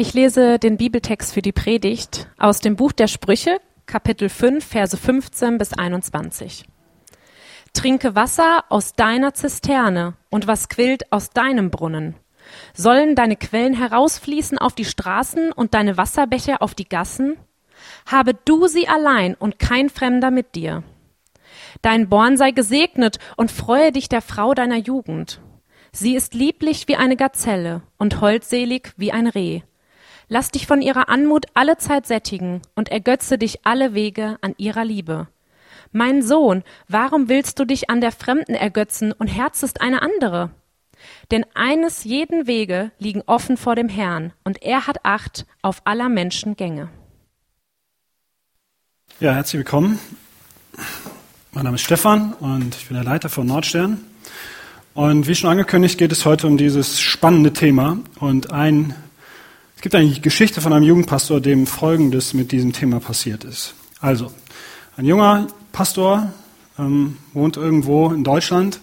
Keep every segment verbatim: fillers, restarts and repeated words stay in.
Ich lese den Bibeltext für die Predigt aus dem Buch der Sprüche, Kapitel fünf, Verse fünfzehn bis einundzwanzig. Trinke Wasser aus deiner Zisterne und was quillt aus deinem Brunnen. Sollen deine Quellen herausfließen auf die Straßen und deine Wasserbecher auf die Gassen? Habe du sie allein und kein Fremder mit dir. Dein Born sei gesegnet und freue dich der Frau deiner Jugend. Sie ist lieblich wie eine Gazelle und holdselig wie ein Reh. Lass dich von ihrer Anmut allezeit sättigen und ergötze dich alle Wege an ihrer Liebe. Mein Sohn, warum willst du dich an der Fremden ergötzen und herzest eine andere? Denn eines jeden Wege liegen offen vor dem Herrn, und er hat Acht auf aller Menschen Gänge. Ja, herzlich willkommen. Mein Name ist Stefan und ich bin der Leiter von Nordstern. Und wie schon angekündigt, geht es heute um dieses spannende Thema. Und ein, es gibt eine Geschichte von einem Jugendpastor, dem Folgendes mit diesem Thema passiert ist. Also, ein junger Pastor ähm, wohnt irgendwo in Deutschland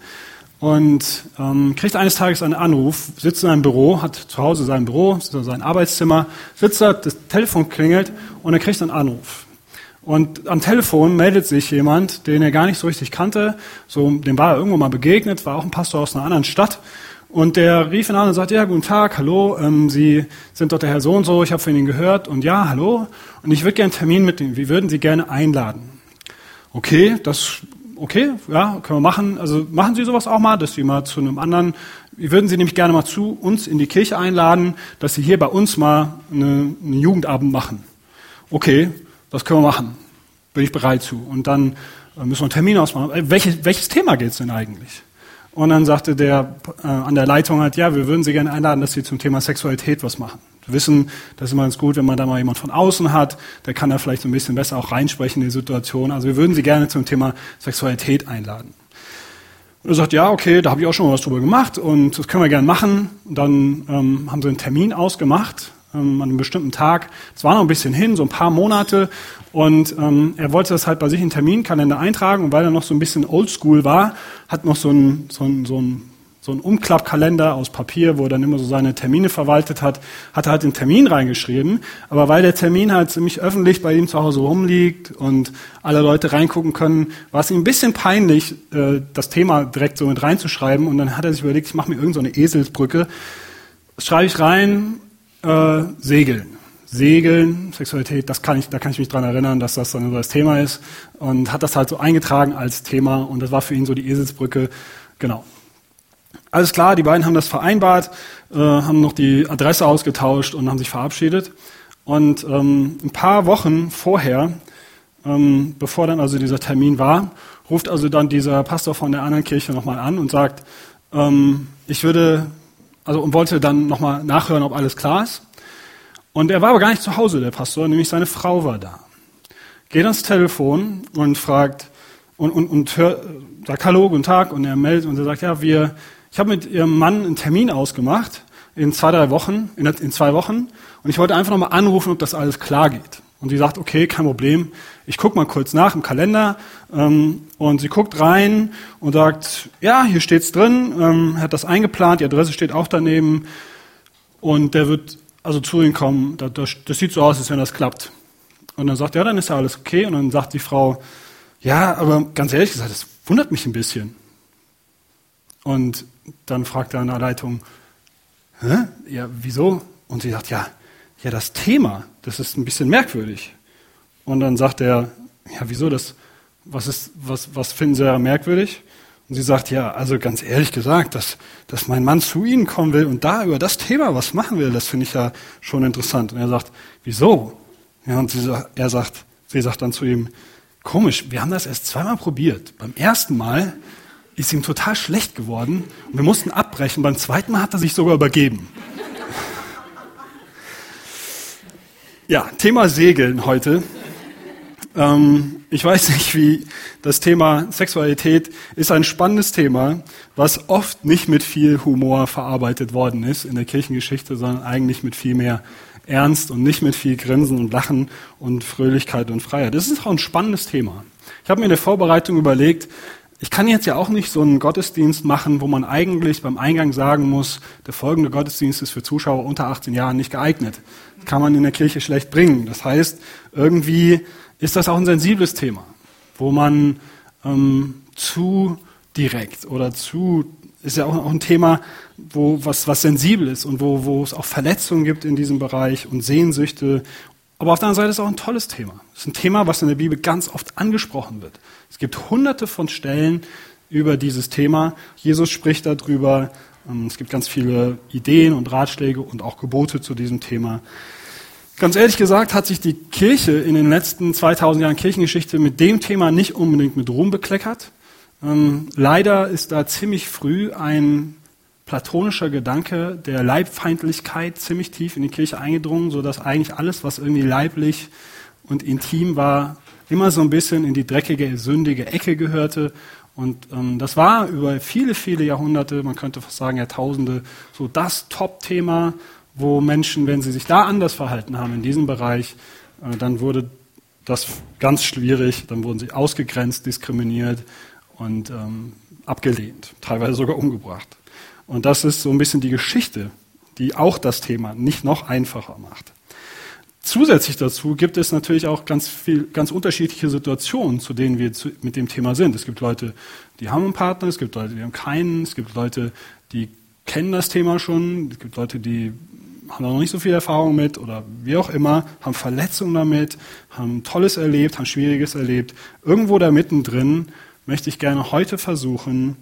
und ähm, kriegt eines Tages einen Anruf, sitzt in einem Büro, hat zu Hause sein Büro, sein Arbeitszimmer, sitzt da, das Telefon klingelt und er kriegt einen Anruf. Und am Telefon meldet sich jemand, den er gar nicht so richtig kannte, so, dem war er irgendwo mal begegnet, war auch ein Pastor aus einer anderen Stadt. Und der rief ihn an und sagte, ja, guten Tag, hallo, ähm, Sie sind doch der Herr so und so, ich habe von Ihnen gehört. Und ja, hallo, und ich würde gerne einen Termin mit Ihnen, wir würden Sie gerne einladen. Okay, das, okay, ja, können wir machen. Also machen Sie sowas auch mal, dass Sie mal zu einem anderen, wir würden Sie nämlich gerne mal zu uns in die Kirche einladen, dass Sie hier bei uns mal eine, einen Jugendabend machen. Okay, das können wir machen. Bin ich bereit zu. Und dann müssen wir einen Termin ausmachen. Welches, welches Thema geht's denn eigentlich? Und dann sagte der äh, an der Leitung halt, ja, wir würden Sie gerne einladen, dass Sie zum Thema Sexualität was machen. Wir wissen, das ist immer ganz gut, wenn man da mal jemand von außen hat, der kann da vielleicht so ein bisschen besser auch reinsprechen in die Situation. Also wir würden Sie gerne zum Thema Sexualität einladen. Und er sagt, ja, okay, da habe ich auch schon mal was drüber gemacht und das können wir gerne machen. Und dann ähm, haben sie einen Termin ausgemacht ähm, an einem bestimmten Tag. Es war noch ein bisschen hin, so ein paar Monate. Und ähm, er wollte das halt bei sich in den Terminkalender eintragen. Und weil er noch so ein bisschen oldschool war, hat noch so ein, so ein, so ein so ein Umklappkalender aus Papier, wo er dann immer so seine Termine verwaltet hat, hat er halt den Termin reingeschrieben. Aber weil der Termin halt ziemlich öffentlich bei ihm zu Hause rumliegt und alle Leute reingucken können, war es ihm ein bisschen peinlich, das Thema direkt so mit reinzuschreiben. Und dann hat er sich überlegt, ich mache mir irgend so eine Eselsbrücke. Das schreibe ich rein, äh, Segeln. Segeln, Sexualität, das kann ich, da kann ich mich dran erinnern, dass das dann so das Thema ist. Und hat das halt so eingetragen als Thema. Und das war für ihn so die Eselsbrücke. Genau. Alles klar, die beiden haben das vereinbart, äh, haben noch die Adresse ausgetauscht und haben sich verabschiedet. Und ähm, ein paar Wochen vorher, ähm, bevor dann also dieser Termin war, ruft also dann dieser Pastor von der anderen Kirche nochmal an und sagt, ähm, ich würde, also und wollte dann nochmal nachhören, ob alles klar ist. Und er war aber gar nicht zu Hause, der Pastor, nämlich seine Frau war da. Geht ans Telefon und fragt und, und, und hört, sagt Hallo, guten Tag, und er meldet und er sagt, ja, wir Ich habe mit ihrem Mann einen Termin ausgemacht in zwei, drei Wochen, in, in zwei Wochen, und ich wollte einfach nochmal anrufen, ob das alles klar geht. Und sie sagt, okay, kein Problem. Ich gucke mal kurz nach im Kalender, ähm, und sie guckt rein und sagt, ja, hier steht's drin, ähm, hat das eingeplant, die Adresse steht auch daneben, und der wird also zu ihnen kommen. Das, das, das sieht so aus, als wenn das klappt. Und dann sagt er, ja, dann ist ja alles okay. Und dann sagt die Frau, ja, aber ganz ehrlich gesagt, das wundert mich ein bisschen. Und dann fragt er an der Leitung, hä? Ja, wieso? Und sie sagt, ja, ja, das Thema, das ist ein bisschen merkwürdig. Und dann sagt er, ja, wieso das? Was ist, was, was finden Sie da merkwürdig? Und sie sagt, ja, also ganz ehrlich gesagt, dass, dass mein Mann zu Ihnen kommen will und da über das Thema was machen will, das finde ich ja schon interessant. Und er sagt, wieso? Ja, und sie, er sagt, sie sagt dann zu ihm, komisch, wir haben das erst zweimal probiert. Beim ersten Mal ist ihm total schlecht geworden und wir mussten abbrechen. Beim zweiten Mal hat er sich sogar übergeben. Ja, Thema Segeln heute. Ähm, ich weiß nicht, wie das Thema Sexualität ist ein spannendes Thema, was oft nicht mit viel Humor verarbeitet worden ist in der Kirchengeschichte, sondern eigentlich mit viel mehr Ernst und nicht mit viel Grinsen und Lachen und Fröhlichkeit und Freiheit. Das ist auch ein spannendes Thema. Ich habe mir in der Vorbereitung überlegt, ich kann jetzt ja auch nicht so einen Gottesdienst machen, wo man eigentlich beim Eingang sagen muss, der folgende Gottesdienst ist für Zuschauer unter achtzehn Jahren nicht geeignet. Das kann man in der Kirche schlecht bringen. Das heißt, irgendwie ist das auch ein sensibles Thema, wo man ähm, zu direkt oder zu, ist ja auch, auch ein Thema, wo was, was sensibel ist und wo, wo es auch Verletzungen gibt in diesem Bereich und Sehnsüchte. Aber auf der anderen Seite ist es auch ein tolles Thema. Es ist ein Thema, was in der Bibel ganz oft angesprochen wird. Es gibt hunderte von Stellen über dieses Thema. Jesus spricht darüber. Es gibt ganz viele Ideen und Ratschläge und auch Gebote zu diesem Thema. Ganz ehrlich gesagt hat sich die Kirche in den letzten zweitausend Jahren Kirchengeschichte mit dem Thema nicht unbedingt mit Ruhm bekleckert. Ähm, leider ist da ziemlich früh ein platonischer Gedanke der Leibfeindlichkeit ziemlich tief in die Kirche eingedrungen, sodass eigentlich alles, was irgendwie leiblich und intim war, immer so ein bisschen in die dreckige, sündige Ecke gehörte. Und ähm, das war über viele, viele Jahrhunderte, man könnte fast sagen Jahrtausende, so das Top-Thema, wo Menschen, wenn sie sich da anders verhalten haben in diesem Bereich, äh, dann wurde das ganz schwierig, dann wurden sie ausgegrenzt, diskriminiert und ähm, abgelehnt, teilweise sogar umgebracht. Und das ist so ein bisschen die Geschichte, die auch das Thema nicht noch einfacher macht. Zusätzlich dazu gibt es natürlich auch ganz viel, ganz unterschiedliche Situationen, zu denen wir zu, mit dem Thema sind. Es gibt Leute, die haben einen Partner, es gibt Leute, die haben keinen, es gibt Leute, die kennen das Thema schon, es gibt Leute, die haben da noch nicht so viel Erfahrung mit oder wie auch immer, haben Verletzungen damit, haben Tolles erlebt, haben Schwieriges erlebt. Irgendwo da mittendrin möchte ich gerne heute versuchen,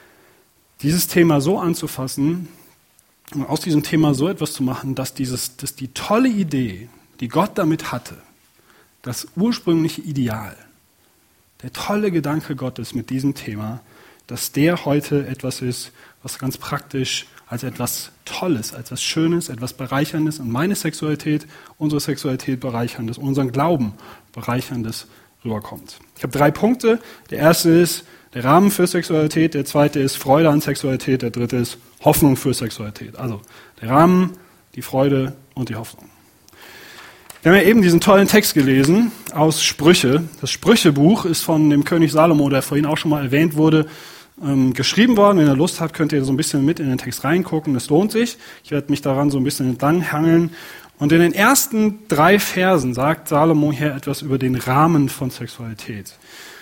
dieses Thema so anzufassen und aus diesem Thema so etwas zu machen, dass, dieses, dass die tolle Idee, die Gott damit hatte, das ursprüngliche Ideal, der tolle Gedanke Gottes mit diesem Thema, dass der heute etwas ist, was ganz praktisch als etwas Tolles, als etwas Schönes, etwas Bereicherndes und meine Sexualität, unsere Sexualität Bereicherndes, unseren Glauben Bereicherndes rüberkommt. Ich habe drei Punkte. Der erste ist der Rahmen für Sexualität, der zweite ist Freude an Sexualität, der dritte ist Hoffnung für Sexualität. Also der Rahmen, die Freude und die Hoffnung. Wir haben ja eben diesen tollen Text gelesen aus Sprüche. Das Sprüchebuch ist von dem König Salomo, der vorhin auch schon mal erwähnt wurde, ähm, geschrieben worden. Wenn ihr Lust habt, könnt ihr so ein bisschen mit in den Text reingucken. Das lohnt sich. Ich werde mich daran so ein bisschen entlanghangeln. Und in den ersten drei Versen sagt Salomo hier etwas über den Rahmen von Sexualität.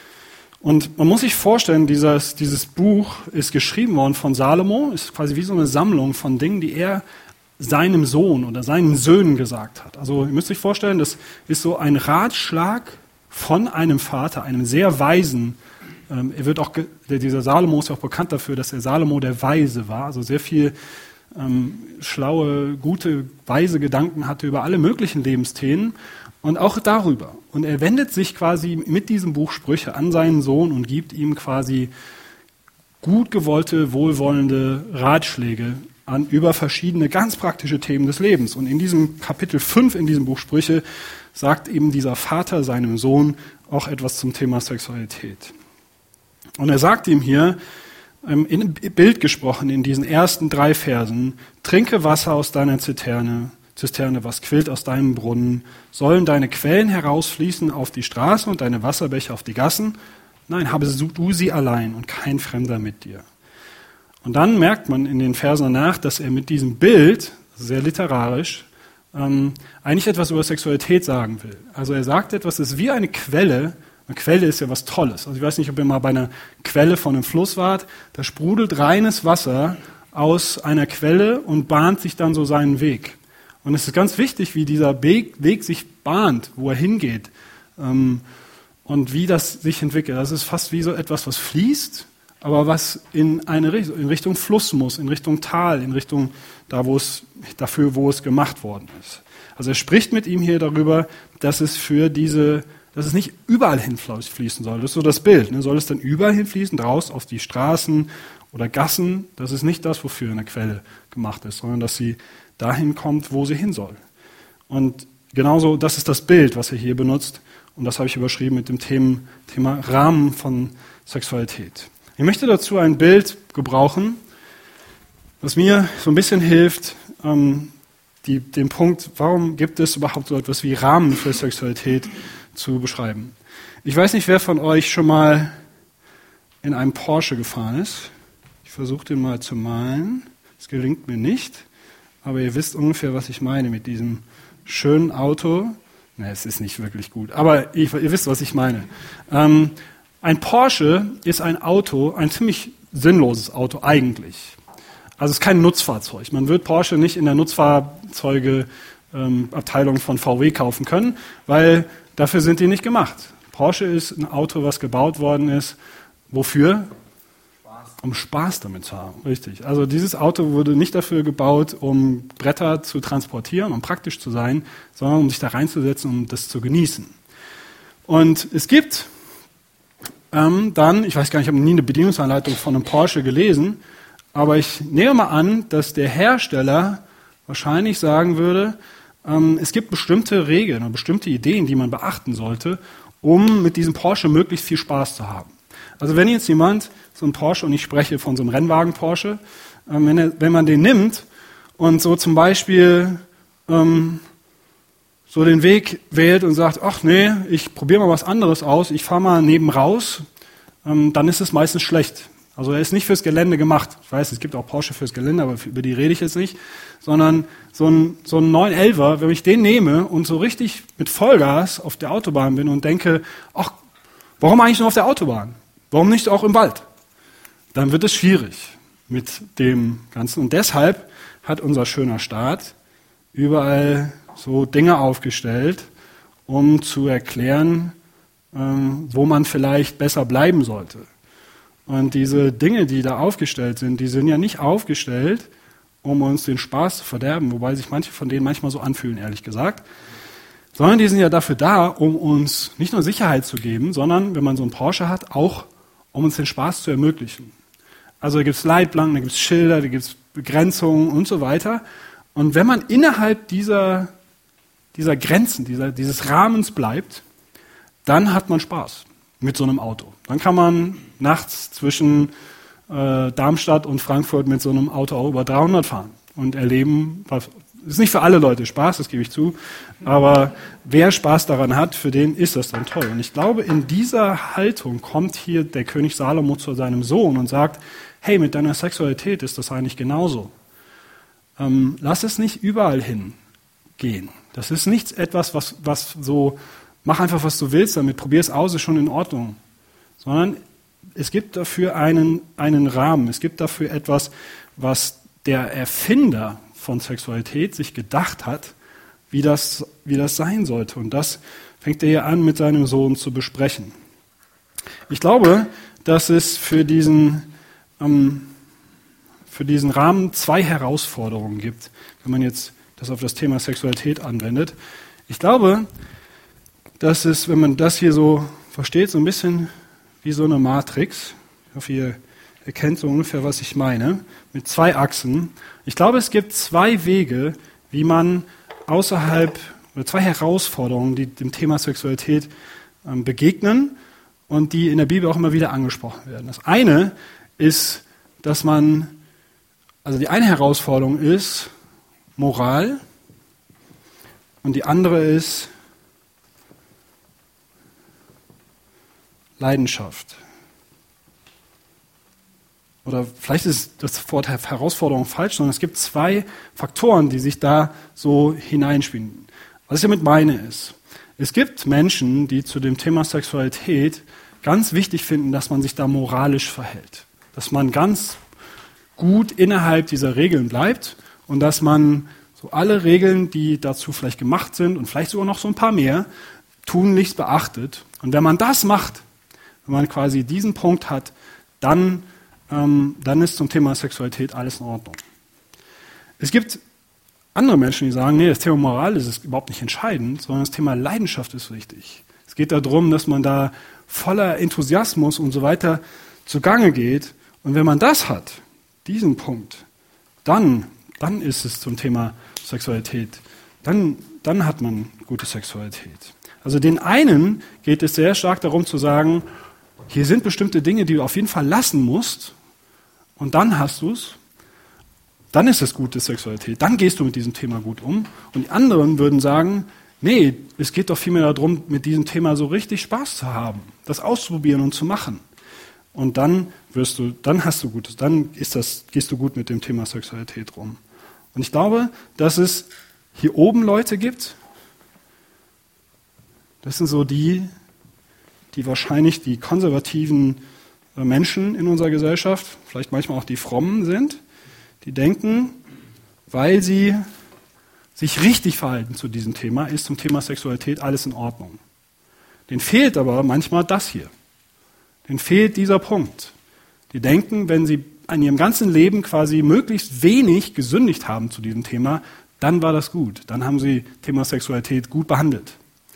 Und man muss sich vorstellen, dieses, dieses Buch ist geschrieben worden von Salomo, ist quasi wie so eine Sammlung von Dingen, die er seinem Sohn oder seinen Söhnen gesagt hat. Also ihr müsst euch vorstellen, das ist so ein Ratschlag von einem Vater, einem sehr weisen. Ähm, er wird auch, dieser Salomo ist ja auch bekannt dafür, dass er Salomo der Weise war, also sehr viel ähm, schlaue, gute, weise Gedanken hatte über alle möglichen Lebensthemen. Und auch darüber. Und er wendet sich quasi mit diesem Buch Sprüche an seinen Sohn und gibt ihm quasi gut gewollte, wohlwollende Ratschläge an über verschiedene ganz praktische Themen des Lebens. Und in diesem Kapitel fünf in diesem Buch Sprüche sagt eben dieser Vater seinem Sohn auch etwas zum Thema Sexualität. Und er sagt ihm hier, in Bild gesprochen in diesen ersten drei Versen, trinke Wasser aus deiner Ziterne, Zisterne, was quillt aus deinem Brunnen? Sollen deine Quellen herausfließen auf die Straße und deine Wasserbecher auf die Gassen? Nein, habe du sie allein und kein Fremder mit dir. Und dann merkt man in den Versen danach, dass er mit diesem Bild, sehr literarisch, ähm, eigentlich etwas über Sexualität sagen will. Also er sagt etwas, das ist wie eine Quelle. Eine Quelle ist ja was Tolles. Also ich weiß nicht, ob ihr mal bei einer Quelle von einem Fluss wart. Da sprudelt reines Wasser aus einer Quelle und bahnt sich dann so seinen Weg. Und es ist ganz wichtig, wie dieser Weg, Weg sich bahnt, wo er hingeht ähm, und wie das sich entwickelt. Das ist fast wie so etwas, was fließt, aber was in eine Richtung, in Richtung Fluss muss, in Richtung Tal, in Richtung da, wo es dafür, wo es gemacht worden ist. Also er spricht mit ihm hier darüber, dass es für diese, dass es nicht überall hinfließen soll. Das ist so das Bild. Ne? Soll es dann überall hinfließen, draus auf die Straßen oder Gassen? Das ist nicht das, wofür eine Quelle gemacht ist, sondern dass sie dahin kommt, wo sie hin soll. Und genauso, das ist das Bild, was er hier benutzt. Und das habe ich überschrieben mit dem Thema, Thema Rahmen von Sexualität. Ich möchte dazu ein Bild gebrauchen, was mir so ein bisschen hilft, ähm, die, den Punkt, warum gibt es überhaupt so etwas wie Rahmen für Sexualität zu beschreiben. Ich weiß nicht, wer von euch schon mal in einem Porsche gefahren ist. Ich versuche den mal zu malen. Es gelingt mir nicht, aber ihr wisst ungefähr, was ich meine mit diesem schönen Auto. Ne, es ist nicht wirklich gut, aber ihr, ihr wisst, was ich meine. Ähm, ein Porsche ist ein Auto, ein ziemlich sinnloses Auto eigentlich. Also es ist kein Nutzfahrzeug. Man wird Porsche nicht in der Nutzfahrzeuge-Abteilung ähm, von V W kaufen können, weil dafür sind die nicht gemacht. Porsche ist ein Auto, was gebaut worden ist. Wofür? Spaß. Um Spaß damit zu haben, richtig. Also dieses Auto wurde nicht dafür gebaut, um Bretter zu transportieren, um praktisch zu sein, sondern um sich da reinzusetzen, um das zu genießen. Und es gibt ähm, dann, ich weiß gar nicht, ich habe nie eine Bedienungsanleitung von einem Porsche gelesen, aber ich nehme mal an, dass der Hersteller wahrscheinlich sagen würde, ähm, es gibt bestimmte Regeln oder bestimmte Ideen, die man beachten sollte, um mit diesem Porsche möglichst viel Spaß zu haben. Also wenn jetzt jemand so einen Porsche, und ich spreche von so einem Rennwagen Porsche, ähm, wenn, er, wenn man den nimmt und so zum Beispiel ähm, so den Weg wählt und sagt, ach nee, ich probiere mal was anderes aus, ich fahre mal neben raus, ähm, dann ist es meistens schlecht. Also er ist nicht fürs Gelände gemacht. Ich weiß, es gibt auch Porsche fürs Gelände, aber über die rede ich jetzt nicht. Sondern so ein, so ein neun elfer, wenn ich den nehme und so richtig mit Vollgas auf der Autobahn bin und denke, ach, warum eigentlich nur auf der Autobahn? Warum nicht auch im Wald? Dann wird es schwierig mit dem Ganzen. Und deshalb hat unser schöner Staat überall so Dinge aufgestellt, um zu erklären, ähm, wo man vielleicht besser bleiben sollte. Und diese Dinge, die da aufgestellt sind, die sind ja nicht aufgestellt, um uns den Spaß zu verderben, wobei sich manche von denen manchmal so anfühlen, ehrlich gesagt, sondern die sind ja dafür da, um uns nicht nur Sicherheit zu geben, sondern, wenn man so einen Porsche hat, auch um uns den Spaß zu ermöglichen. Also da gibt es Leitplanken, da gibt es Schilder, da gibt es Begrenzungen und so weiter. Und wenn man innerhalb dieser, dieser Grenzen, dieser, dieses Rahmens bleibt, dann hat man Spaß mit so einem Auto. Dann kann man nachts zwischen äh, Darmstadt und Frankfurt mit so einem Auto auch über dreihundert fahren und erleben, was, ist nicht für alle Leute Spaß, das gebe ich zu, aber wer Spaß daran hat, für den ist das dann toll. Und ich glaube, in dieser Haltung kommt hier der König Salomo zu seinem Sohn und sagt, hey, mit deiner Sexualität ist das eigentlich genauso. Ähm, lass es nicht überall hingehen. Das ist nichts etwas, was, was so, mach einfach, was du willst damit, probier es aus, ist schon in Ordnung. Sondern es gibt dafür einen, einen Rahmen, es gibt dafür etwas, was der Erfinder von Sexualität sich gedacht hat, wie das, wie das sein sollte. Und das fängt er hier an, mit seinem Sohn zu besprechen. Ich glaube, dass es für diesen, ähm, für diesen Rahmen zwei Herausforderungen gibt, wenn man jetzt das auf das Thema Sexualität anwendet. Ich glaube, dass es, wenn man das hier so versteht, so ein bisschen wie so eine Matrix. Ich hoffe, ihr erkennt so ungefähr, was ich meine, mit zwei Achsen. Ich glaube, es gibt zwei Wege, wie man außerhalb, oder zwei Herausforderungen, die dem Thema Sexualität ähm, begegnen und die in der Bibel auch immer wieder angesprochen werden. Das eine ist, dass man, also die eine Herausforderung ist Moral und die andere ist Leidenschaft. Oder vielleicht ist das Wort Herausforderung falsch, sondern es gibt zwei Faktoren, die sich da so hineinspielen. Was ich damit meine ist, es gibt Menschen, die zu dem Thema Sexualität ganz wichtig finden, dass man sich da moralisch verhält. Dass man ganz gut innerhalb dieser Regeln bleibt und dass man so alle Regeln, die dazu vielleicht gemacht sind und vielleicht sogar noch so ein paar mehr, tunlichst beachtet. Und wenn man das macht, wenn man quasi diesen Punkt hat, dann, ähm, dann ist zum Thema Sexualität alles in Ordnung. Es gibt andere Menschen, die sagen, nee, das Thema Moral ist überhaupt nicht entscheidend, sondern das Thema Leidenschaft ist wichtig. Es geht darum, dass man da voller Enthusiasmus und so weiter zugange geht. Und wenn man das hat, diesen Punkt, dann, dann ist es zum Thema Sexualität. Dann, dann hat man gute Sexualität. Also den einen geht es sehr stark darum zu sagen, hier sind bestimmte Dinge, die du auf jeden Fall lassen musst und dann hast du es, dann ist es gute Sexualität, dann gehst du mit diesem Thema gut um. Und die anderen würden sagen, nee, es geht doch vielmehr darum, mit diesem Thema so richtig Spaß zu haben, das auszuprobieren und zu machen. Und dann wirst du, dann hast du Gutes, dann ist das, gehst du gut mit dem Thema Sexualität rum. Und ich glaube, dass es hier oben Leute gibt, das sind so die, die wahrscheinlich die konservativen Menschen in unserer Gesellschaft, vielleicht manchmal auch die Frommen sind, die denken, weil sie sich richtig verhalten zu diesem Thema, ist zum Thema Sexualität alles in Ordnung. Denen fehlt aber manchmal das hier. Denen fehlt dieser Punkt. Die denken, wenn sie in ihrem ganzen Leben quasi möglichst wenig gesündigt haben zu diesem Thema, dann war das gut. Dann haben sie Thema Sexualität gut behandelt.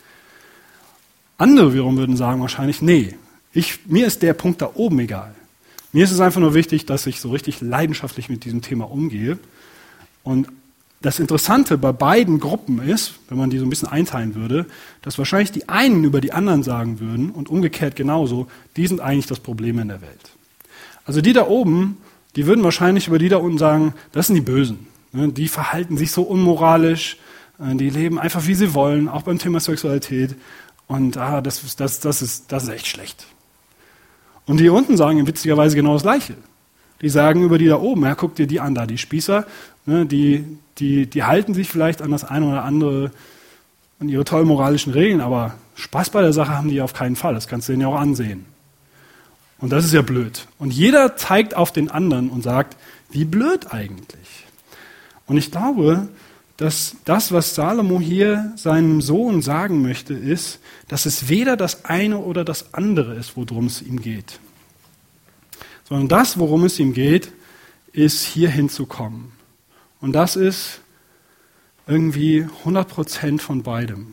Andere wiederum würden sagen wahrscheinlich, nee, ich, mir ist der Punkt da oben egal. Mir ist es einfach nur wichtig, dass ich so richtig leidenschaftlich mit diesem Thema umgehe. Und das Interessante bei beiden Gruppen ist, wenn man die so ein bisschen einteilen würde, dass wahrscheinlich die einen über die anderen sagen würden und umgekehrt genauso, die sind eigentlich das Problem in der Welt. Also die da oben, die würden wahrscheinlich über die da unten sagen, das sind die Bösen. Die verhalten sich so unmoralisch, die leben einfach wie sie wollen, auch beim Thema Sexualität. Und ah, das, das, das, ist, das ist echt schlecht. Und die unten sagen witzigerweise genau das Gleiche. Die sagen über die da oben, ja, guck dir die an, da die Spießer, ne, die, die, die halten sich vielleicht an das eine oder andere, an ihre tollen moralischen Regeln, aber Spaß bei der Sache haben die auf keinen Fall. Das kannst du denen ja auch ansehen. Und das ist ja blöd. Und jeder zeigt auf den anderen und sagt, wie blöd eigentlich. Und ich glaube, dass das, was Salomo hier seinem Sohn sagen möchte, ist, dass es weder das eine oder das andere ist, worum es ihm geht. Sondern das, worum es ihm geht, ist, hier hinzukommen. Und das ist irgendwie hundert Prozent von beidem.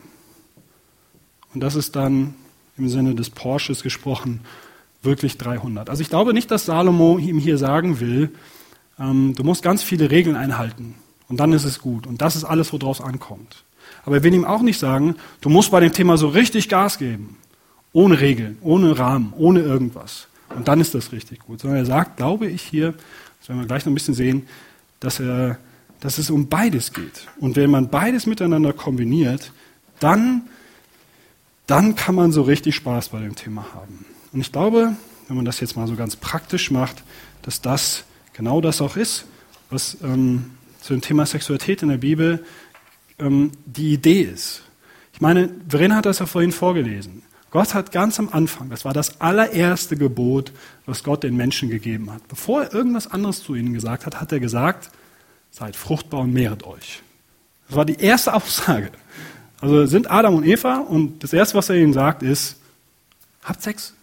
Und das ist dann im Sinne des Porsches gesprochen wirklich dreihundert. Also ich glaube nicht, dass Salomo ihm hier sagen will, ähm, du musst ganz viele Regeln einhalten. Und dann ist es gut. Und das ist alles, worauf es ankommt. Aber er will ihm auch nicht sagen, du musst bei dem Thema so richtig Gas geben. Ohne Regeln, ohne Rahmen, ohne irgendwas. Und dann ist das richtig gut. Sondern er sagt, glaube ich hier, das werden wir gleich noch ein bisschen sehen, dass, er, dass es um beides geht. Und wenn man beides miteinander kombiniert, dann, dann kann man so richtig Spaß bei dem Thema haben. Und ich glaube, wenn man das jetzt mal so ganz praktisch macht, dass das genau das auch ist, was ähm, zu dem Thema Sexualität in der Bibel ähm, die Idee ist. Ich meine, Verena hat das ja vorhin vorgelesen. Gott hat ganz am Anfang, das war das allererste Gebot, was Gott den Menschen gegeben hat. Bevor er irgendwas anderes zu ihnen gesagt hat, hat er gesagt, seid fruchtbar und mehret euch. Das war die erste Aussage. Also sind Adam und Eva und das Erste, was er ihnen sagt, ist, habt Sex.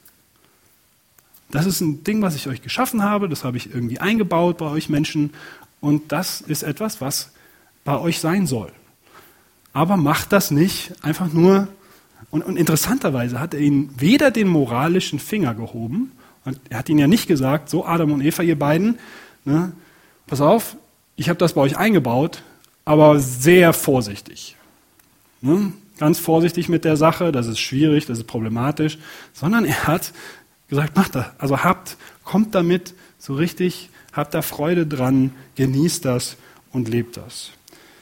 Das ist ein Ding, was ich euch geschaffen habe, das habe ich irgendwie eingebaut bei euch Menschen und das ist etwas, was bei euch sein soll. Aber macht das nicht einfach nur. Und, und interessanterweise hat er ihnen weder den moralischen Finger gehoben, und er hat ihnen ja nicht gesagt, so Adam und Eva, ihr beiden, ne, pass auf, ich habe das bei euch eingebaut, aber sehr vorsichtig. Ne, ganz vorsichtig mit der Sache, das ist schwierig, das ist problematisch, sondern er hat gesagt, macht das, also habt, kommt damit so richtig, habt da Freude dran, genießt das und lebt das.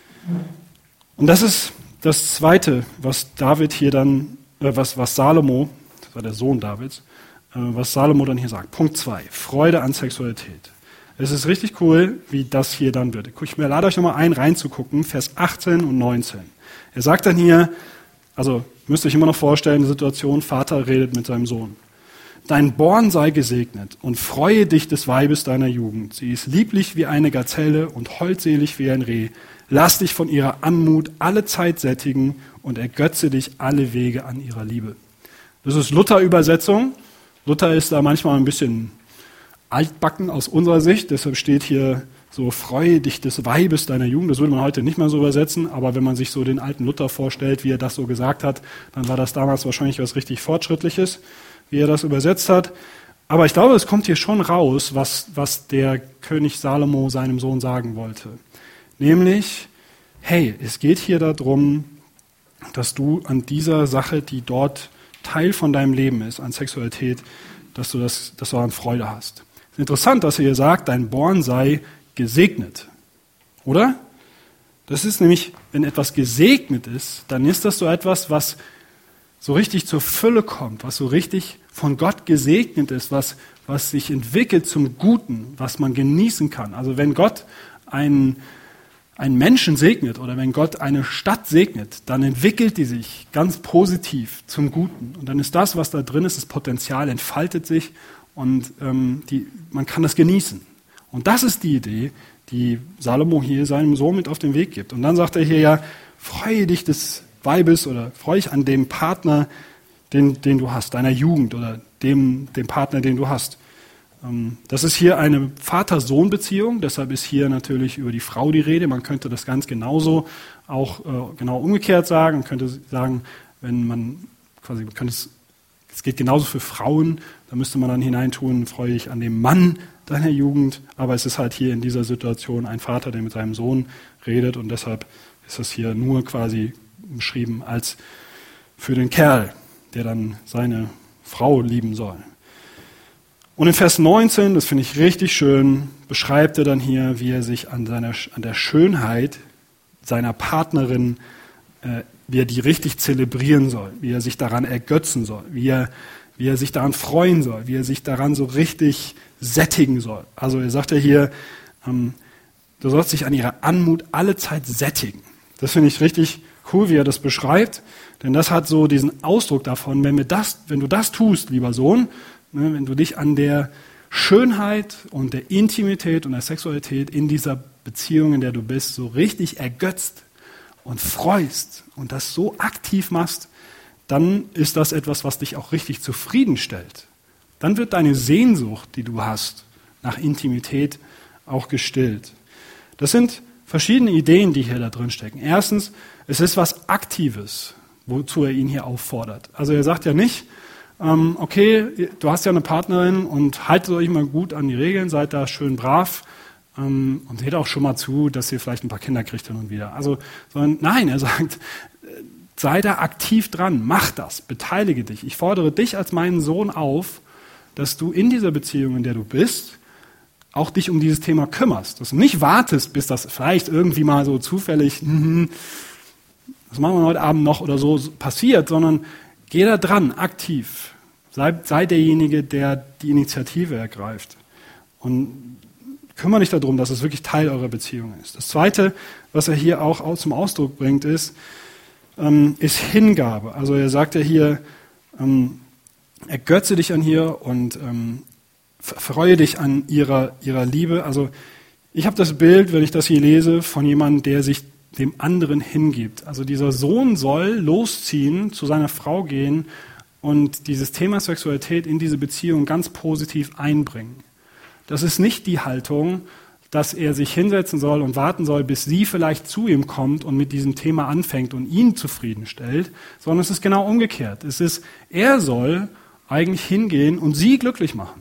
Und das ist das Zweite, was David hier dann, äh, was, was Salomo, das war der Sohn Davids, äh, was Salomo dann hier sagt. Punkt zwei, Freude an Sexualität. Es ist richtig cool, wie das hier dann wird. Ich lade euch nochmal ein, reinzugucken, Vers achtzehn und neunzehn. Er sagt dann hier, also müsst ihr euch immer noch vorstellen, die Situation, Vater redet mit seinem Sohn. Dein Born sei gesegnet und freue dich des Weibes deiner Jugend. Sie ist lieblich wie eine Gazelle und holdselig wie ein Reh. Lass dich von ihrer Anmut alle Zeit sättigen und ergötze dich alle Wege an ihrer Liebe. Das ist Luther-Übersetzung. Luther ist da manchmal ein bisschen altbacken aus unserer Sicht. Deshalb steht hier so, freue dich des Weibes deiner Jugend. Das würde man heute nicht mehr so übersetzen. Aber wenn man sich so den alten Luther vorstellt, wie er das so gesagt hat, dann war das damals wahrscheinlich was richtig Fortschrittliches, wie er das übersetzt hat. Aber ich glaube, es kommt hier schon raus, was, was der König Salomo seinem Sohn sagen wollte. Nämlich, hey, es geht hier darum, dass du an dieser Sache, die dort Teil von deinem Leben ist, an Sexualität, dass du, das, dass du daran Freude hast. Es ist interessant, dass er hier sagt, dein Born sei gesegnet. Oder? Das ist nämlich, wenn etwas gesegnet ist, dann ist das so etwas, was so richtig zur Fülle kommt, was so richtig von Gott gesegnet ist, was, was sich entwickelt zum Guten, was man genießen kann. Also wenn Gott einen, einen Menschen segnet oder wenn Gott eine Stadt segnet, dann entwickelt die sich ganz positiv zum Guten. Und dann ist das, was da drin ist, das Potenzial entfaltet sich und ähm, die, man kann das genießen. Und das ist die Idee, die Salomo hier seinem Sohn mit auf den Weg gibt. Und dann sagt er hier ja, freue dich des Weibes oder freue dich an dem Partner, den, den du hast, deiner Jugend oder dem, dem Partner, den du hast. Das ist hier eine Vater-Sohn-Beziehung, deshalb ist hier natürlich über die Frau die Rede. Man könnte das ganz genauso auch äh, genau umgekehrt sagen. Man könnte sagen, wenn man quasi, man könnte es, es geht genauso für Frauen, da müsste man dann hineintun, freue dich an dem Mann deiner Jugend. Aber es ist halt hier in dieser Situation ein Vater, der mit seinem Sohn redet und deshalb ist das hier nur quasi beschrieben als für den Kerl, der dann seine Frau lieben soll. Und in Vers neunzehn, das finde ich richtig schön, beschreibt er dann hier, wie er sich an, seiner, an der Schönheit seiner Partnerin, äh, wie er die richtig zelebrieren soll, wie er sich daran ergötzen soll, wie er, wie er sich daran freuen soll, wie er sich daran so richtig sättigen soll. Also er sagt ja hier, ähm, du sollst dich an ihrer Anmut alle Zeit sättigen. Das finde ich richtig cool, wie er das beschreibt, denn das hat so diesen Ausdruck davon, wenn, wir das, wenn du das tust, lieber Sohn, ne, wenn du dich an der Schönheit und der Intimität und der Sexualität in dieser Beziehung, in der du bist, so richtig ergötzt und freust und das so aktiv machst, dann ist das etwas, was dich auch richtig zufriedenstellt. Dann wird deine Sehnsucht, die du hast, nach Intimität auch gestillt. Das sind verschiedene Ideen, die hier da drin stecken. Erstens, es ist was Aktives, wozu er ihn hier auffordert. Also er sagt ja nicht, ähm, okay, du hast ja eine Partnerin und haltet euch mal gut an die Regeln, seid da schön brav ähm, und seht auch schon mal zu, dass ihr vielleicht ein paar Kinder kriegt hin und wieder. Also, sondern nein, er sagt, sei da aktiv dran, mach das, beteilige dich. Ich fordere dich als meinen Sohn auf, dass du in dieser Beziehung, in der du bist, auch dich um dieses Thema kümmerst. Dass du nicht wartest, bis das vielleicht irgendwie mal so zufällig, mm, das machen wir heute Abend noch oder so passiert, sondern geh da dran, aktiv. Sei, sei derjenige, der die Initiative ergreift. Und kümmere dich darum, dass es wirklich Teil eurer Beziehung ist. Das Zweite, was er hier auch zum Ausdruck bringt, ist, ähm, ist Hingabe. Also er sagt ja hier, ähm, ergötze dich an ihr und ähm, freue dich an ihrer, ihrer Liebe. Also ich habe das Bild, wenn ich das hier lese, von jemandem, der sich dem anderen hingibt. Also dieser Sohn soll losziehen, zu seiner Frau gehen und dieses Thema Sexualität in diese Beziehung ganz positiv einbringen. Das ist nicht die Haltung, dass er sich hinsetzen soll und warten soll, bis sie vielleicht zu ihm kommt und mit diesem Thema anfängt und ihn zufriedenstellt, sondern es ist genau umgekehrt. Es ist, er soll eigentlich hingehen und sie glücklich machen.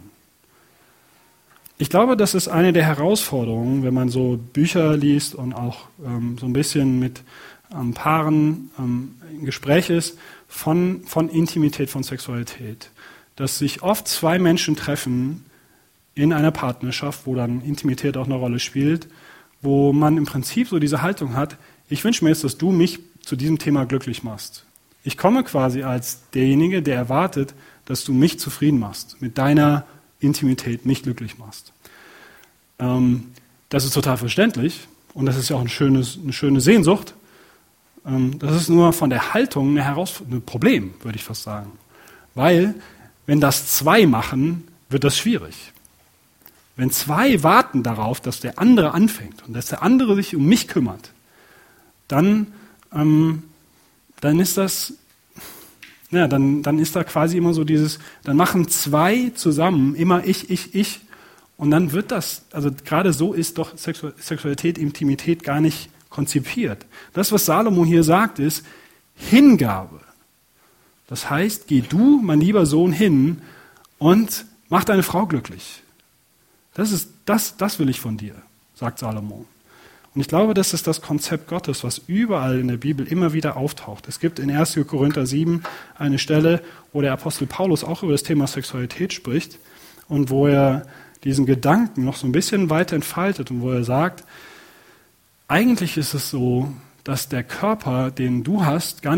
Ich glaube, das ist eine der Herausforderungen, wenn man so Bücher liest und auch ähm, so ein bisschen mit ähm, Paaren ähm, im Gespräch ist, von, von Intimität, von Sexualität. Dass sich oft zwei Menschen treffen in einer Partnerschaft, wo dann Intimität auch eine Rolle spielt, wo man im Prinzip so diese Haltung hat, ich wünsche mir jetzt, dass du mich zu diesem Thema glücklich machst. Ich komme quasi als derjenige, der erwartet, dass du mich zufrieden machst, mit deiner Intimität mich glücklich machst. Ähm, das ist total verständlich und das ist ja auch ein schönes, eine schöne Sehnsucht. Ähm, das ist nur von der Haltung eine Herausforderung, ein Problem, würde ich fast sagen. Weil, wenn das zwei machen, wird das schwierig. Wenn zwei warten darauf, dass der andere anfängt und dass der andere sich um mich kümmert, dann, ähm, dann ist das... Ja, dann, dann ist da quasi immer so dieses, dann machen zwei zusammen immer ich, ich, ich und dann wird das, also gerade so ist doch Sexualität, Intimität gar nicht konzipiert. Das, was Salomo hier sagt, ist Hingabe. Das heißt, geh du, mein lieber Sohn, hin und mach deine Frau glücklich. Das ist, das, das will ich von dir, sagt Salomo. Und ich glaube, das ist das Konzept Gottes, was überall in der Bibel immer wieder auftaucht. Es gibt in erster Korinther sieben eine Stelle, wo der Apostel Paulus auch über das Thema Sexualität spricht und wo er diesen Gedanken noch so ein bisschen weiter entfaltet und wo er sagt, eigentlich ist es so, dass der Körper, den du hast, gar nicht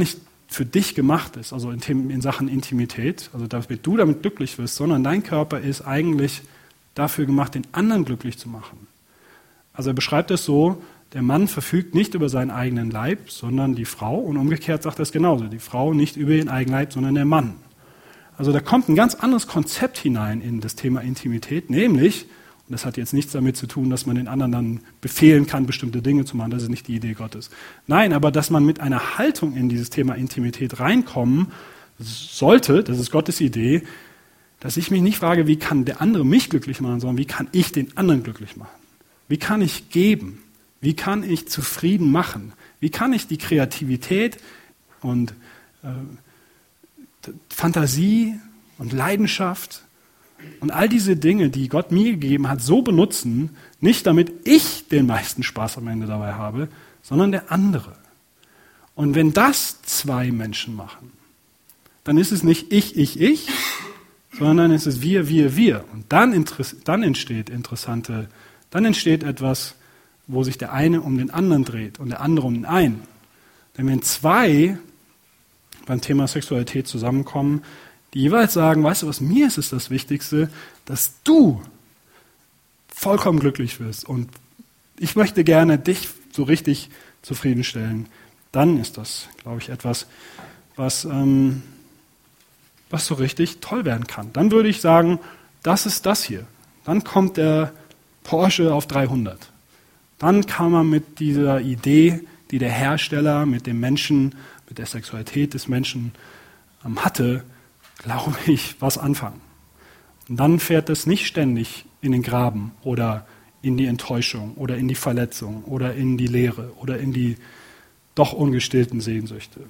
für dich gemacht ist, also in, in Sachen Intimität, also damit du damit glücklich wirst, sondern dein Körper ist eigentlich dafür gemacht, den anderen glücklich zu machen. Also er beschreibt es so, der Mann verfügt nicht über seinen eigenen Leib, sondern die Frau, und umgekehrt sagt er es genauso, die Frau nicht über ihren eigenen Leib, sondern der Mann. Also da kommt ein ganz anderes Konzept hinein in das Thema Intimität, nämlich, und das hat jetzt nichts damit zu tun, dass man den anderen dann befehlen kann, bestimmte Dinge zu machen, das ist nicht die Idee Gottes. Nein, aber dass man mit einer Haltung in dieses Thema Intimität reinkommen sollte, das ist Gottes Idee, dass ich mich nicht frage, wie kann der andere mich glücklich machen, sondern wie kann ich den anderen glücklich machen? Wie kann ich geben? Wie kann ich zufrieden machen? Wie kann ich die Kreativität und äh, Fantasie und Leidenschaft und all diese Dinge, die Gott mir gegeben hat, so benutzen, nicht damit ich den meisten Spaß am Ende dabei habe, sondern der andere. Und wenn das zwei Menschen machen, dann ist es nicht ich, ich, ich, sondern es ist wir, wir, wir. Und dann, dann entsteht interessante, dann entsteht etwas, wo sich der eine um den anderen dreht und der andere um den einen. Denn wenn zwei beim Thema Sexualität zusammenkommen, die jeweils sagen, weißt du was, mir ist es das Wichtigste, dass du vollkommen glücklich wirst und ich möchte gerne dich so richtig zufriedenstellen, dann ist das, glaube ich, etwas, was, ähm, was so richtig toll werden kann. Dann würde ich sagen, das ist das hier. Dann kommt der Porsche auf dreihundert. Dann kann man mit dieser Idee, die der Hersteller mit dem Menschen, mit der Sexualität des Menschen ähm, hatte, glaube ich, was anfangen. Und dann fährt es nicht ständig in den Graben oder in die Enttäuschung oder in die Verletzung oder in die Leere oder in die doch ungestillten Sehnsüchte.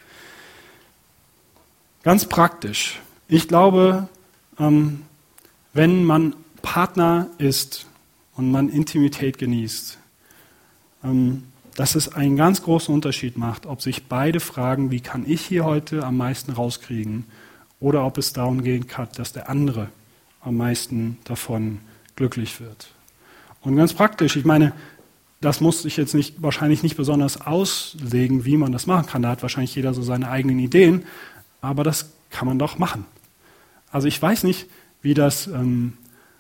Ganz praktisch. Ich glaube, ähm, wenn man Partner ist und man Intimität genießt, ähm, dass es einen ganz großen Unterschied macht, ob sich beide fragen, wie kann ich hier heute am meisten rauskriegen, oder ob es darum gehen kann, dass der andere am meisten davon glücklich wird. Und ganz praktisch, ich meine, das muss ich jetzt nicht, wahrscheinlich nicht besonders auslegen, wie man das machen kann. Da hat wahrscheinlich jeder so seine eigenen Ideen, aber das kann man doch machen. Also ich weiß nicht, wie das, ähm,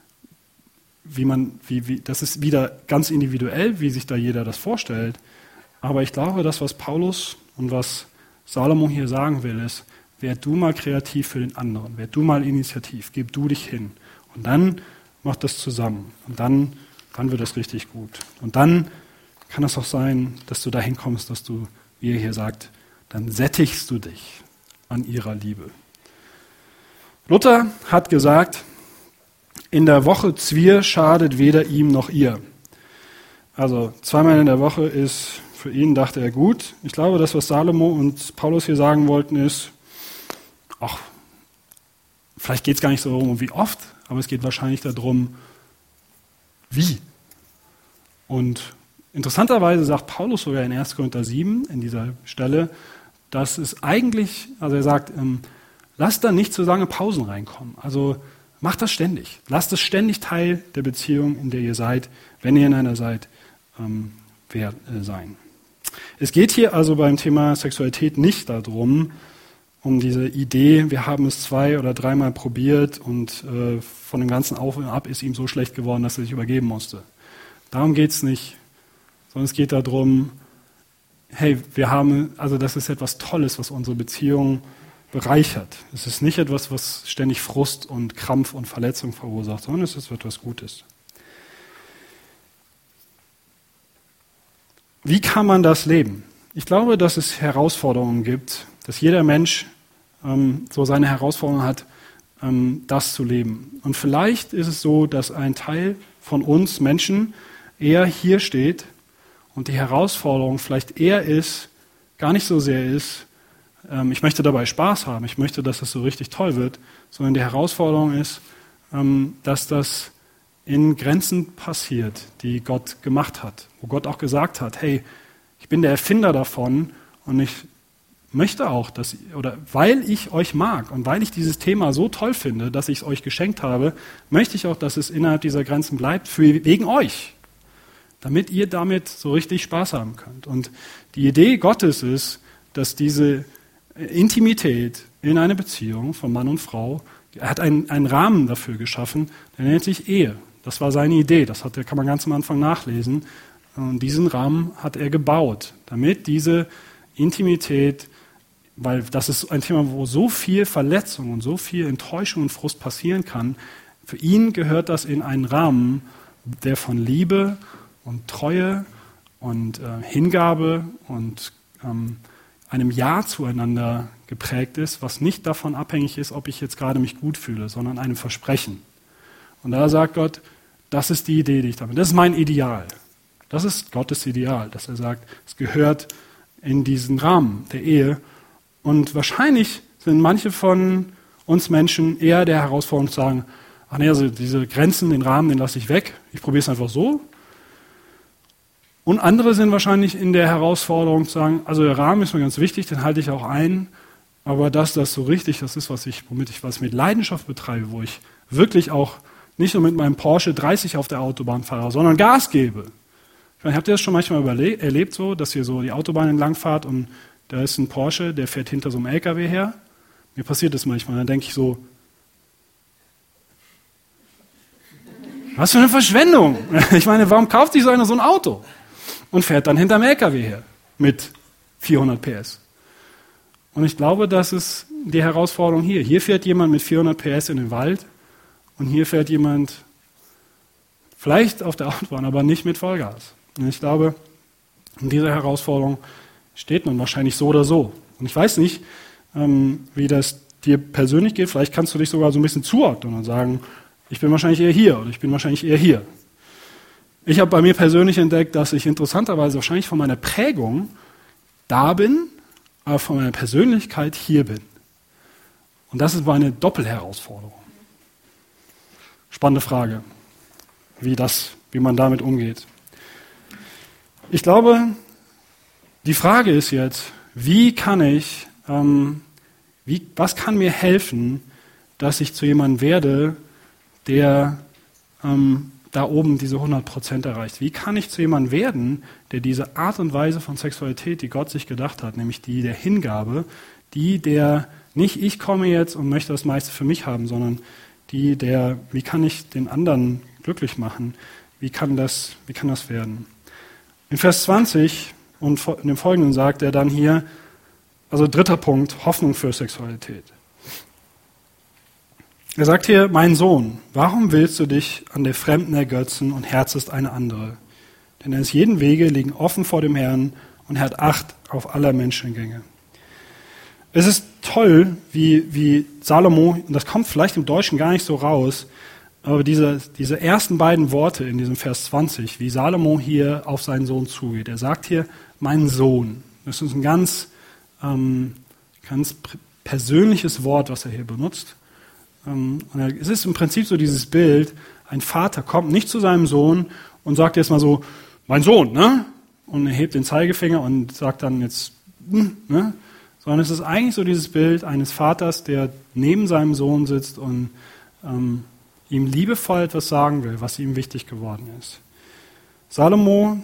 wie man, wie, wie, das ist wieder ganz individuell, wie sich da jeder das vorstellt. Aber ich glaube, das, was Paulus und was Salomo hier sagen will, ist, werd du mal kreativ für den anderen, werd du mal initiativ, gib du dich hin. Und dann macht das zusammen. Und dann, dann wird es richtig gut. Und dann kann es auch sein, dass du dahin kommst, dass du, wie er hier sagt, dann sättigst du dich an ihrer Liebe. Luther hat gesagt, in der Woche Zwier schadet weder ihm noch ihr. Also zweimal in der Woche ist für ihn, dachte er, gut. Ich glaube, das, was Salomo und Paulus hier sagen wollten, ist, ach, vielleicht geht es gar nicht so darum, wie oft, aber es geht wahrscheinlich darum, wie. Und interessanterweise sagt Paulus sogar in erster Korinther sieben, in dieser Stelle, dass es eigentlich, also er sagt, ähm, lasst da nicht zu lange Pausen reinkommen. Also macht das ständig. Lasst es ständig Teil der Beziehung, in der ihr seid, wenn ihr in einer seid, ähm, wer, äh, sein. Es geht hier also beim Thema Sexualität nicht darum, um diese Idee, wir haben es zwei oder dreimal probiert und äh, von dem ganzen Auf und Ab ist ihm so schlecht geworden, dass er sich übergeben musste. Darum geht es nicht, sondern es geht darum, hey, wir haben, also das ist etwas Tolles, was unsere Beziehung bereichert. Es ist nicht etwas, was ständig Frust und Krampf und Verletzung verursacht, sondern es ist etwas Gutes. Wie kann man das leben? Ich glaube, dass es Herausforderungen gibt, dass jeder Mensch ähm, so seine Herausforderungen hat, ähm, das zu leben. Und vielleicht ist es so, dass ein Teil von uns Menschen eher hier steht und die Herausforderung vielleicht eher ist, gar nicht so sehr ist, ähm, ich möchte dabei Spaß haben, ich möchte, dass das so richtig toll wird, sondern die Herausforderung ist, ähm, dass das in Grenzen passiert, die Gott gemacht hat, wo Gott auch gesagt hat, hey, ich bin der Erfinder davon und ich möchte auch, dass, oder weil ich euch mag und weil ich dieses Thema so toll finde, dass ich es euch geschenkt habe, möchte ich auch, dass es innerhalb dieser Grenzen bleibt, für, wegen euch, damit ihr damit so richtig Spaß haben könnt. Und die Idee Gottes ist, dass diese Intimität in eine Beziehung von Mann und Frau. Er hat einen, einen Rahmen dafür geschaffen, der nennt sich Ehe. Das war seine Idee, das hat, kann man ganz am Anfang nachlesen. Und diesen Rahmen hat er gebaut, damit diese Intimität, weil das ist ein Thema, wo so viel Verletzung und so viel Enttäuschung und Frust passieren kann, für ihn gehört das in einen Rahmen, der von Liebe und Treue und äh, Hingabe und ähm, einem Ja zueinander geprägt ist, was nicht davon abhängig ist, ob ich jetzt gerade mich gut fühle, sondern einem Versprechen. Und da sagt Gott, das ist die Idee, die ich damit, das ist mein Ideal. Das ist Gottes Ideal, dass er sagt, es gehört in diesen Rahmen der Ehe. Und wahrscheinlich sind manche von uns Menschen eher der Herausforderung zu sagen, ach nee, also diese Grenzen, den Rahmen, den lasse ich weg, ich probiere es einfach so. Und andere sind wahrscheinlich in der Herausforderung zu sagen, also der Rahmen ist mir ganz wichtig, den halte ich auch ein, aber dass das so richtig, das ist, was ich, womit ich was mit Leidenschaft betreibe, wo ich wirklich auch nicht nur mit meinem Porsche dreißig auf der Autobahn fahre, sondern Gas gebe. Ich meine, habt ihr das schon manchmal überle- erlebt, so, dass ihr so die Autobahn entlang fahrt und da ist ein Porsche, der fährt hinter so einem L K W her? Mir passiert das manchmal, dann denke ich so, was für eine Verschwendung. Ich meine, warum kauft sich so einer so ein Auto und fährt dann hinterm L K W her mit vierhundert P S? Und ich glaube, das ist die Herausforderung hier. Hier fährt jemand mit vierhundert P S in den Wald und hier fährt jemand vielleicht auf der Autobahn, aber nicht mit Vollgas. Und ich glaube, in dieser Herausforderung steht man wahrscheinlich so oder so. Und ich weiß nicht, ähm, wie das dir persönlich geht. Vielleicht kannst du dich sogar so ein bisschen zuordnen und sagen, ich bin wahrscheinlich eher hier oder ich bin wahrscheinlich eher hier. Ich habe bei mir persönlich entdeckt, dass ich interessanterweise wahrscheinlich von meiner Prägung da bin, aber von meiner Persönlichkeit hier bin. Und das ist meine Doppelherausforderung. Spannende Frage, wie, das, wie man damit umgeht. Ich glaube, die Frage ist jetzt, wie kann ich, ähm, wie, was kann mir helfen, dass ich zu jemandem werde, der ähm, da oben diese hundert Prozent erreicht? Wie kann ich zu jemandem werden, der diese Art und Weise von Sexualität, die Gott sich gedacht hat, nämlich die der Hingabe, die der, nicht ich komme jetzt und möchte das meiste für mich haben, sondern die der, wie kann ich den anderen glücklich machen? Wie kann das, wie kann das werden? In Vers zwanzig und in dem Folgenden sagt er dann hier, also dritter Punkt, Hoffnung für Sexualität. Er sagt hier, mein Sohn, warum willst du dich an der Fremden ergötzen und herzest eine andere? Denn es jeden Wege liegen offen vor dem Herrn und er hat Acht auf aller Menschengänge. Es ist toll, wie, wie Salomo, und das kommt vielleicht im Deutschen gar nicht so raus, aber diese, diese ersten beiden Worte in diesem Vers zwanzig, wie Salomo hier auf seinen Sohn zugeht. Er sagt hier, mein Sohn. Das ist ein ganz, ähm, ganz persönliches Wort, was er hier benutzt. Ähm, und er, es ist im Prinzip so dieses Bild, ein Vater kommt nicht zu seinem Sohn und sagt jetzt mal so, mein Sohn, ne? Und er hebt den Zeigefinger und sagt dann jetzt, ne? Sondern es ist eigentlich so dieses Bild eines Vaters, der neben seinem Sohn sitzt und ähm, ihm liebevoll etwas sagen will, was ihm wichtig geworden ist. Salomo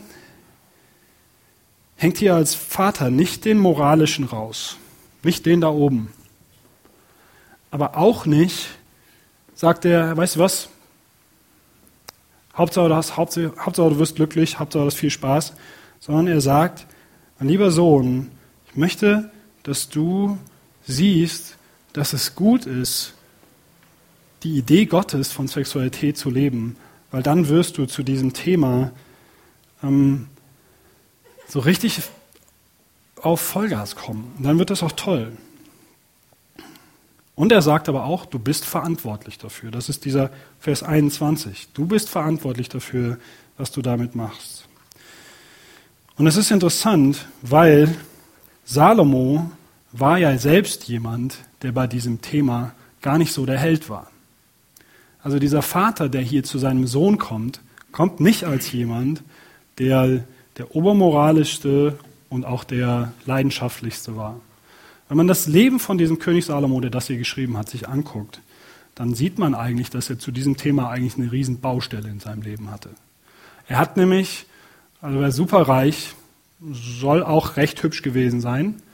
hängt hier als Vater nicht den moralischen raus, nicht den da oben. Aber auch nicht, sagt er, weißt du was, Hauptsache du, hast, Hauptsache, Hauptsache du wirst glücklich, Hauptsache du hast viel Spaß, sondern er sagt, mein lieber Sohn, ich möchte, dass du siehst, dass es gut ist, die Idee Gottes von Sexualität zu leben, weil dann wirst du zu diesem Thema ähm, so richtig auf Vollgas kommen. Und dann wird das auch toll. Und er sagt aber auch, du bist verantwortlich dafür. Das ist dieser Vers einundzwanzig. Du bist verantwortlich dafür, was du damit machst. Und es ist interessant, weil Salomo war ja selbst jemand, der bei diesem Thema gar nicht so der Held war. Also dieser Vater, der hier zu seinem Sohn kommt, kommt nicht als jemand, der der obermoralischste und auch der leidenschaftlichste war. Wenn man das Leben von diesem König Salomo, der das hier geschrieben hat, sich anguckt, dann sieht man eigentlich, dass er zu diesem Thema eigentlich eine riesen Baustelle in seinem Leben hatte. Er hat nämlich, also er war super reich, soll auch recht hübsch gewesen sein,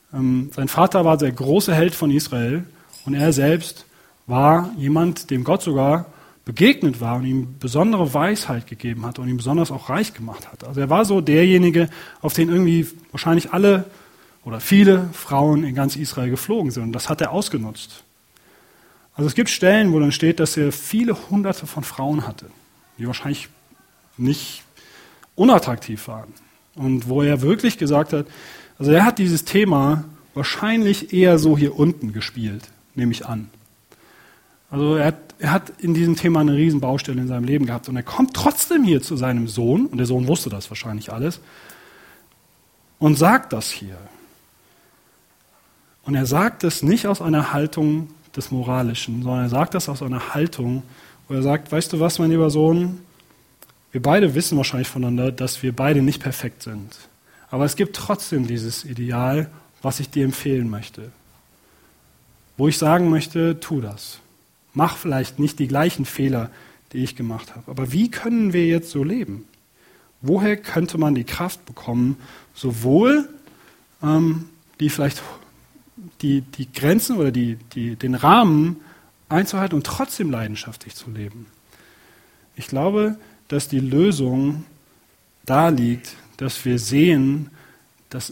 Ähm, sein Vater war der große Held von Israel und er selbst war jemand, dem Gott sogar begegnet war und ihm besondere Weisheit gegeben hat und ihn besonders auch reich gemacht hat. Also er war so derjenige, auf den irgendwie wahrscheinlich alle oder viele Frauen in ganz Israel geflogen sind. Und das hat er ausgenutzt. Also es gibt Stellen, wo dann steht, dass er viele Hunderte von Frauen hatte, die wahrscheinlich nicht unattraktiv waren. Und wo er wirklich gesagt hat, also er hat dieses Thema wahrscheinlich eher so hier unten gespielt, nehme ich an. Also er hat, er hat in diesem Thema eine riesen Baustelle in seinem Leben gehabt und er kommt trotzdem hier zu seinem Sohn, und der Sohn wusste das wahrscheinlich alles, und sagt das hier. Und er sagt es nicht aus einer Haltung des Moralischen, sondern er sagt das aus einer Haltung, wo er sagt, weißt du was, mein lieber Sohn, wir beide wissen wahrscheinlich voneinander, dass wir beide nicht perfekt sind. Aber es gibt trotzdem dieses Ideal, was ich dir empfehlen möchte. Wo ich sagen möchte, tu das. Mach vielleicht nicht die gleichen Fehler, die ich gemacht habe. Aber wie können wir jetzt so leben? Woher könnte man die Kraft bekommen, sowohl ähm, die vielleicht die, die Grenzen oder die, die, den Rahmen einzuhalten und trotzdem leidenschaftlich zu leben? Ich glaube, dass die Lösung da liegt, dass wir sehen, dass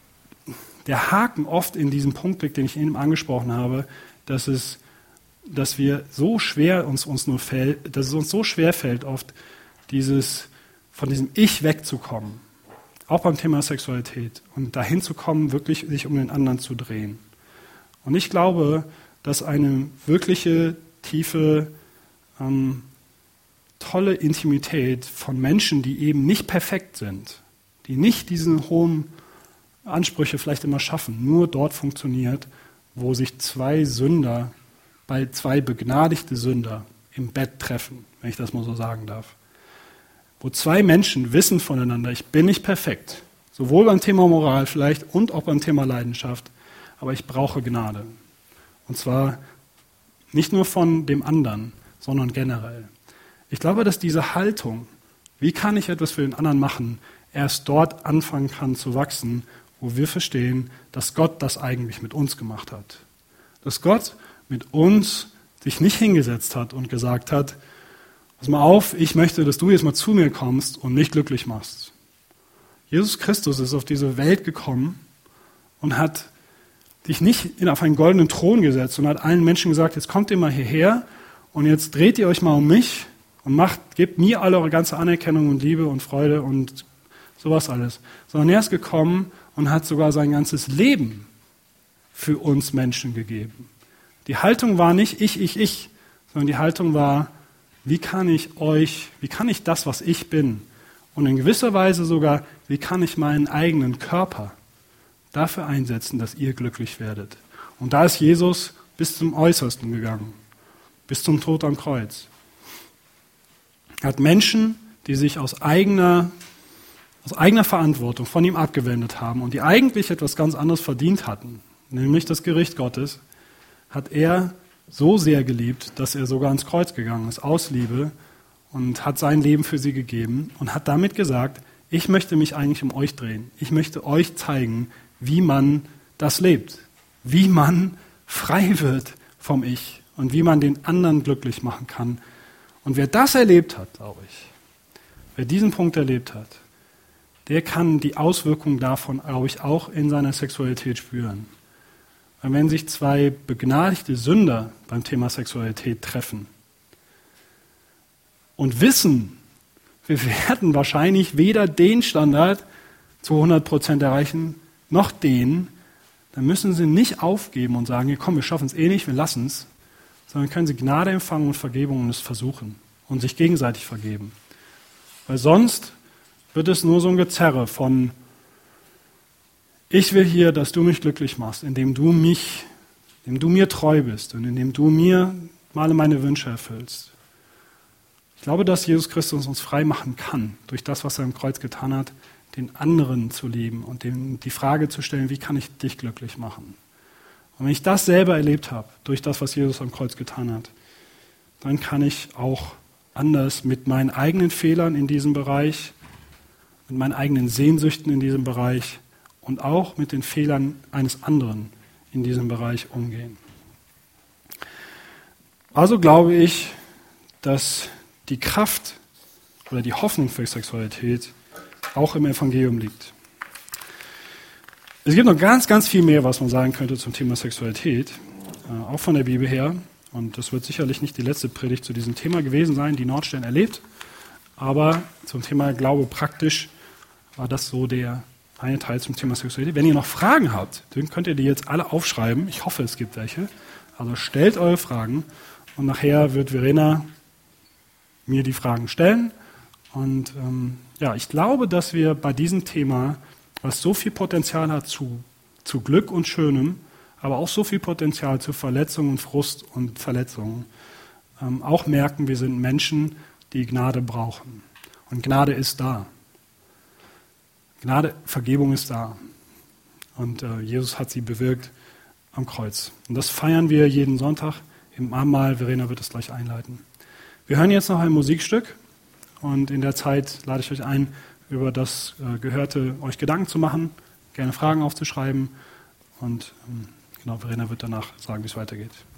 der Haken oft in diesem Punkt liegt, den ich eben angesprochen habe, dass es, dass wir so schwer uns, uns nur fällt, dass es uns so schwer fällt, oft dieses, von diesem Ich wegzukommen. Auch beim Thema Sexualität. Und dahin zu kommen, wirklich sich um den anderen zu drehen. Und ich glaube, dass eine wirkliche, tiefe, ähm, tolle Intimität von Menschen, die eben nicht perfekt sind, die nicht diese hohen Ansprüche vielleicht immer schaffen, nur dort funktioniert, wo sich zwei Sünder, bei zwei begnadigte Sünder im Bett treffen, wenn ich das mal so sagen darf. Wo zwei Menschen wissen voneinander, ich bin nicht perfekt, sowohl beim Thema Moral vielleicht und auch beim Thema Leidenschaft, aber ich brauche Gnade. Und zwar nicht nur von dem anderen, sondern generell. Ich glaube, dass diese Haltung, wie kann ich etwas für den anderen machen, erst dort anfangen kann zu wachsen, wo wir verstehen, dass Gott das eigentlich mit uns gemacht hat. Dass Gott mit uns sich nicht hingesetzt hat und gesagt hat, pass mal auf, ich möchte, dass du jetzt mal zu mir kommst und mich glücklich machst. Jesus Christus ist auf diese Welt gekommen und hat sich nicht auf einen goldenen Thron gesetzt und hat allen Menschen gesagt, jetzt kommt ihr mal hierher und jetzt dreht ihr euch mal um mich und macht, gebt mir alle eure ganze Anerkennung und Liebe und Freude und sowas alles. Sondern er ist gekommen und hat sogar sein ganzes Leben für uns Menschen gegeben. Die Haltung war nicht ich, ich, ich, sondern die Haltung war, wie kann ich euch, wie kann ich das, was ich bin, und in gewisser Weise sogar, wie kann ich meinen eigenen Körper dafür einsetzen, dass ihr glücklich werdet. Und da ist Jesus bis zum Äußersten gegangen, bis zum Tod am Kreuz. Er hat Menschen, die sich aus eigener, aus eigener Verantwortung von ihm abgewendet haben und die eigentlich etwas ganz anderes verdient hatten, nämlich das Gericht Gottes, hat er so sehr geliebt, dass er sogar ans Kreuz gegangen ist, aus Liebe, und hat sein Leben für sie gegeben und hat damit gesagt, ich möchte mich eigentlich um euch drehen. Ich möchte euch zeigen, wie man das lebt, wie man frei wird vom Ich und wie man den anderen glücklich machen kann. Und wer das erlebt hat, glaube ich, wer diesen Punkt erlebt hat, der kann die Auswirkungen davon, glaube ich, auch in seiner Sexualität spüren. Weil wenn sich zwei begnadigte Sünder beim Thema Sexualität treffen und wissen, wir werden wahrscheinlich weder den Standard zu hundert Prozent erreichen, noch den, dann müssen sie nicht aufgeben und sagen, komm, wir schaffen es eh nicht, wir lassen es, sondern können sie Gnade empfangen und Vergebung und es versuchen und sich gegenseitig vergeben. Weil sonst wird es nur so ein Gezerre von, ich will hier, dass du mich glücklich machst, indem du mich, indem du mir treu bist und indem du mir alle meine Wünsche erfüllst. Ich glaube, dass Jesus Christus uns frei machen kann, durch das, was er am Kreuz getan hat, den anderen zu lieben und dem die Frage zu stellen, wie kann ich dich glücklich machen? Und wenn ich das selber erlebt habe, durch das, was Jesus am Kreuz getan hat, dann kann ich auch anders mit meinen eigenen Fehlern in diesem Bereich, mit meinen eigenen Sehnsüchten in diesem Bereich und auch mit den Fehlern eines anderen in diesem Bereich umgehen. Also glaube ich, dass die Kraft oder die Hoffnung für Sexualität auch im Evangelium liegt. Es gibt noch ganz, ganz viel mehr, was man sagen könnte zum Thema Sexualität, auch von der Bibel her. Und das wird sicherlich nicht die letzte Predigt zu diesem Thema gewesen sein, die Nordstern erlebt. Aber zum Thema Glaube praktisch war das so der eine Teil zum Thema Sexualität. Wenn ihr noch Fragen habt, dann könnt ihr die jetzt alle aufschreiben. Ich hoffe, es gibt welche. Also stellt eure Fragen und nachher wird Verena mir die Fragen stellen. Und ähm, ja, ich glaube, dass wir bei diesem Thema, was so viel Potenzial hat zu, zu Glück und Schönem, aber auch so viel Potenzial zu Verletzung und Frust und Verletzungen, ähm, auch merken, wir sind Menschen, die Gnade brauchen. Und Gnade ist da. Gnade, Vergebung ist da. Und äh, Jesus hat sie bewirkt am Kreuz. Und das feiern wir jeden Sonntag im Abendmahl. Verena wird es gleich einleiten. Wir hören jetzt noch ein Musikstück und in der Zeit lade ich euch ein, über das äh, Gehörte euch Gedanken zu machen, gerne Fragen aufzuschreiben und ähm, genau, Verena wird danach sagen, wie es weitergeht.